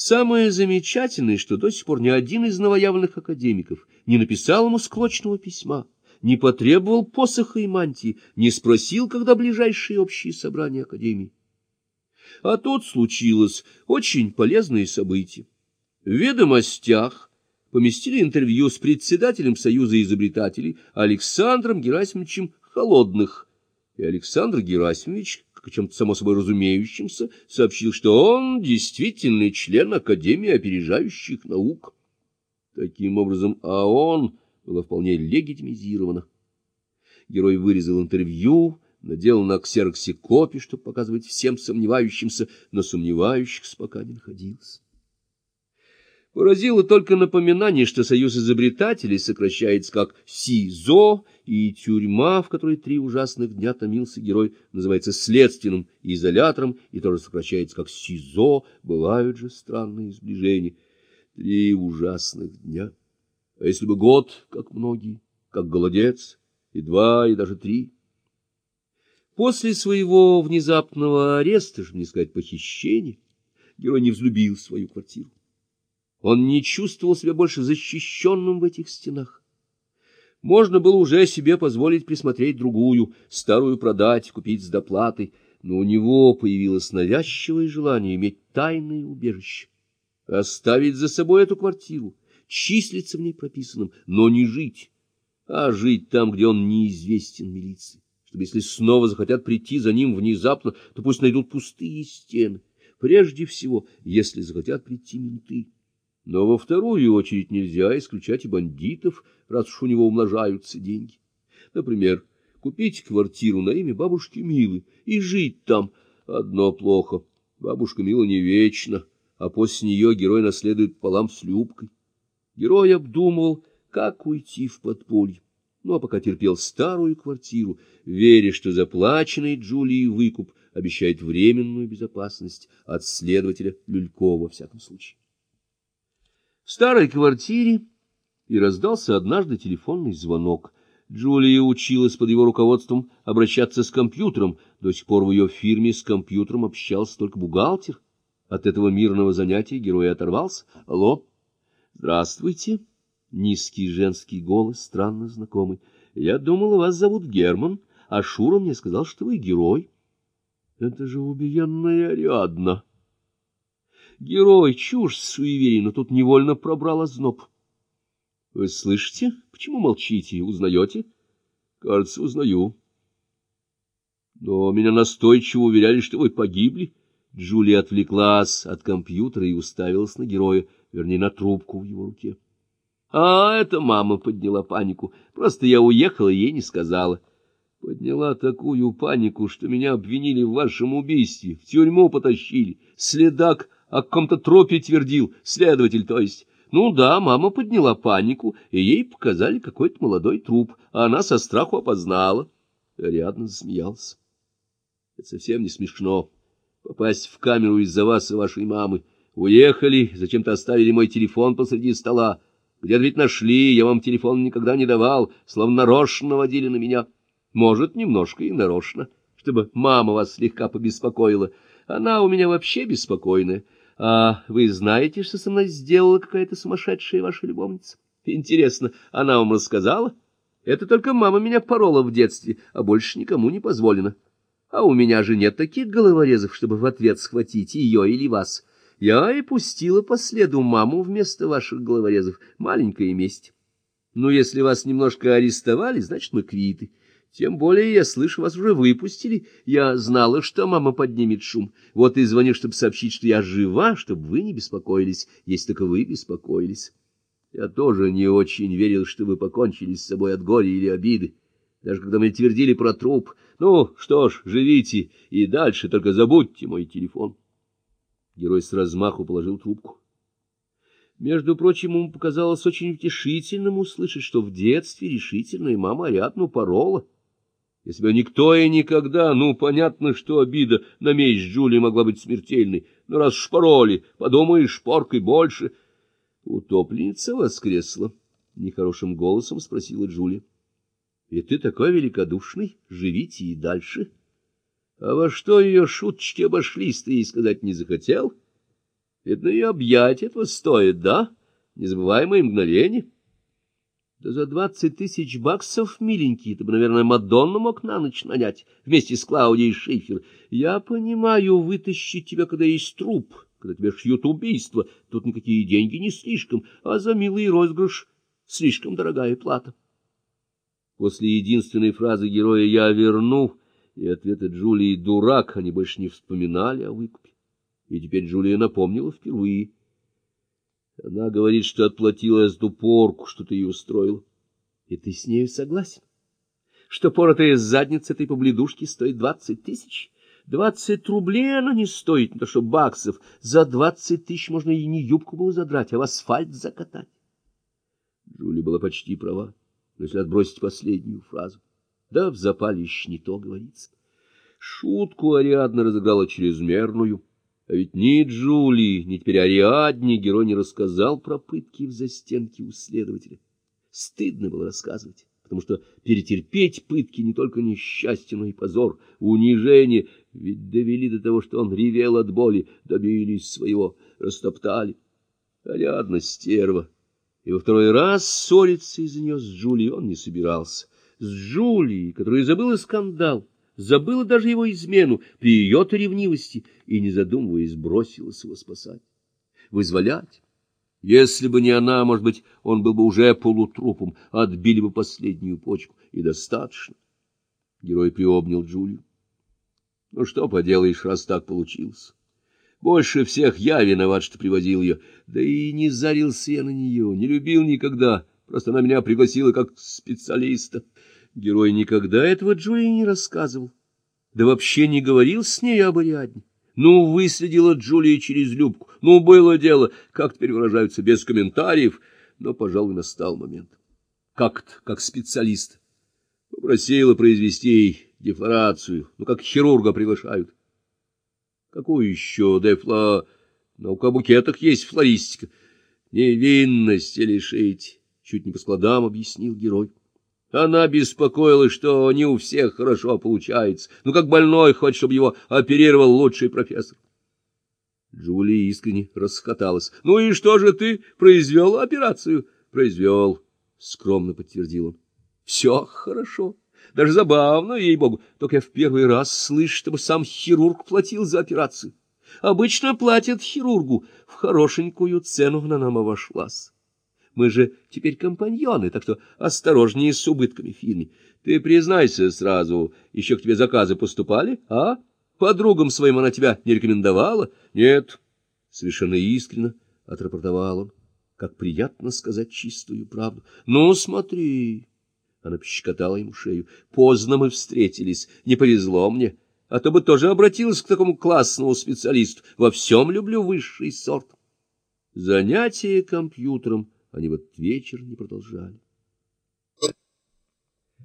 Самое замечательное, что до сих пор ни один из новоявленных академиков не написал ему склочного письма, не потребовал посоха и мантии, не спросил, когда ближайшие общие собрания академии. А тут случилось очень полезное событие. В «Ведомостях» поместили интервью с председателем Союза изобретателей Александром Герасимовичем Холодных, и Александр Герасимович, как о чем-то само собой разумеющемся, сообщил, что он действительный член Академии опережающих наук. Таким образом, ООН было вполне легитимизировано. Герой вырезал интервью, наделал на ксероксе копии, чтобы показывать всем сомневающимся, но сомневающихся пока не находилось. Поразило только напоминание, что Союз изобретателей сокращается как СИЗО, и тюрьма, в которой 3 ужасных дня томился герой, называется следственным изолятором, и тоже сокращается как СИЗО. Бывают же странные сближения. 3 ужасных дня. А если бы год, как многие, как голодец, и 2, и даже 3. После своего внезапного ареста, чтобы не сказать похищения, герой не взлюбил свою квартиру. Он не чувствовал себя больше защищенным в этих стенах. Можно было уже себе позволить присмотреть другую, старую продать, купить с доплатой, но у него появилось навязчивое желание иметь тайное убежище, оставить за собой эту квартиру, числиться в ней прописанным, но не жить, а жить там, где он неизвестен милиции, чтобы если снова захотят прийти за ним внезапно, то пусть найдут пустые стены, прежде всего, если захотят прийти менты. Но во вторую очередь нельзя исключать и бандитов, раз уж у него умножаются деньги. Например, купить квартиру на имя бабушки Милы и жить там. Одно плохо: бабушка Мила не вечна, а после нее герой наследует пополам с Любкой. Герой обдумывал, как уйти в подполье, а пока терпел старую квартиру, веря, что заплаченный Джулией выкуп обещает временную безопасность от следователя Люлькова во всяком случае. В старой квартире и раздался однажды телефонный звонок. Джулия училась под его руководством обращаться с компьютером. До сих пор в ее фирме с компьютером общался только бухгалтер. От этого мирного занятия герой оторвался. «Алло?» «Здравствуйте». Низкий женский голос, странно знакомый. «Я думала, вас зовут Герман, а Шура мне сказал, что вы герой». «Это же убиенная Ариадна». Герой, чушь суеверий, но тут невольно пробрал озноб. — Вы слышите? Почему молчите? Узнаете? — Кажется, узнаю. — Но меня настойчиво уверяли, что вы погибли. Джулия отвлеклась от компьютера и уставилась на героя, вернее, на трубку в его руке. — А, это мама подняла панику. Просто я уехала и ей не сказала. Подняла такую панику, что меня обвинили в вашем убийстве, в тюрьму потащили. Следак о каком-то трупе твердил, следователь, то есть. Ну да, мама подняла панику, и ей показали какой-то молодой труп, а она со страху опознала. Ариадна засмеялся. Это совсем не смешно. Попасть в камеру из-за вас и вашей мамы. Уехали, зачем-то оставили мой телефон посреди стола. Где-то ведь нашли, я вам телефон никогда не давал, словно нарочно наводили на меня. Может, немножко и нарочно, чтобы мама вас слегка побеспокоила. Она у меня вообще беспокойная. А вы знаете, что со мной сделала какая-то сумасшедшая ваша любовница? Интересно, она вам рассказала? Это только мама меня порола в детстве, а больше никому не позволено. А у меня же нет таких головорезов, чтобы в ответ схватить ее или вас. Я и пустила по следу маму вместо ваших головорезов. Маленькая месть. Ну, если вас немножко арестовали, значит, мы квиты. Тем более, я слышу, вас уже выпустили. Я знала, что мама поднимет шум. Вот и звоню, чтобы сообщить, что я жива, чтобы вы не беспокоились, если только вы беспокоились. Я тоже не очень верил, что вы покончили с собой от горя или обиды. Даже когда мне твердили про труп. Ну, что ж, живите и дальше, только забудьте мой телефон. Герой с размаху положил трубку. Между прочим, ему показалось очень утешительным услышать, что в детстве решительная мама Ариадну порола. Если бы никто и никогда, понятно, что обида на месть Джулии могла быть смертельной. Но раз шпороли, подумаешь, шпоркой больше. Утопленница воскресла, — нехорошим голосом спросила Джулия. — И ты такой великодушный, живите и дальше. А во что ее шуточки обошлись, ты ей сказать не захотел? Видно, и объять этого стоит, да? Незабываемое мгновение. Да за 20 тысяч баксов, миленький, ты бы, наверное, Мадонну мог на ночь нанять вместе с Клаудией Шифер. Я понимаю, вытащить тебя, когда есть труп, когда тебя шьют убийство. Тут никакие деньги не слишком, а за милый розыгрыш слишком дорогая плата. После единственной фразы героя «я верну» и ответа Джулии «дурак» они больше не вспоминали о выкупе. И теперь Джулия напомнила впервые. Она говорит, что отплатила за ту порку, что ты ей устроил. И ты с нею согласен, что поротая задница этой побледушки стоит 20 тысяч? 20 рублей она не стоит, не то что баксов. За 20 тысяч можно и не юбку было задрать, а в асфальт закатать. Джулия была почти права, но если отбросить последнюю фразу. Да в запале еще не то говорится. Шутку Ариадна разыграла чрезмерную. А ведь ни Джулии, ни теперь Ариадне герой не рассказал про пытки в застенке у следователя. Стыдно было рассказывать, потому что перетерпеть пытки не только несчастье, но и позор, унижение, ведь довели до того, что он ревел от боли, добились своего, растоптали. Ариадна стерва, и во второй раз ссориться из-за нее с Джулией он не собирался. С Джулией, которая забыла скандал, забыла даже его измену при ее-то ревнивости и, не задумываясь, бросилась его спасать, вызволять. Если бы не она, может быть, он был бы уже полутрупом, отбили бы последнюю почку, и достаточно. Герой приобнял Джулию. Ну, что поделаешь, раз так получилось. Больше всех я виноват, что привозил ее. Да и не зарился я на нее, не любил никогда. Просто она меня пригласила как специалиста. Герой никогда этого Джулии не рассказывал. Да вообще не говорил с ней об Ариадне. Ну, выследила Джулия через Любку. Ну, было дело, как теперь выражаются, без комментариев. Но, пожалуй, настал момент. Как-то, как специалист. Попросила произвести ей дефлорацию. Ну, как хирурга приглашают. Какую еще дефла? На букетах есть флористика. Невинности лишить. Чуть не по складам объяснил герой. Она беспокоилась, что не у всех хорошо получается. Ну, как больной хочет, чтобы его оперировал лучший профессор. Джулия искренне расхохоталась. — Ну и что же ты, произвел операцию? — Произвел, — скромно подтвердил он. — Все хорошо. Даже забавно, ей-богу. Только я в первый раз слышу, чтобы сам хирург платил за операцию. Обычно платят хирургу. В хорошенькую цену она нам обошлась. Мы же теперь компаньоны, так что осторожнее с убытками в фирме. Ты признайся сразу, еще к тебе заказы поступали, а? Подругам своим она тебя не рекомендовала? Нет, совершенно искренно отрапортовал он. Как приятно сказать чистую правду. Ну, смотри, она пощекотала ему шею. Поздно мы встретились, не повезло мне, а то бы тоже обратилась к такому классному специалисту. Во всем люблю высший сорт. Занятия компьютером они в этот вечер не продолжали.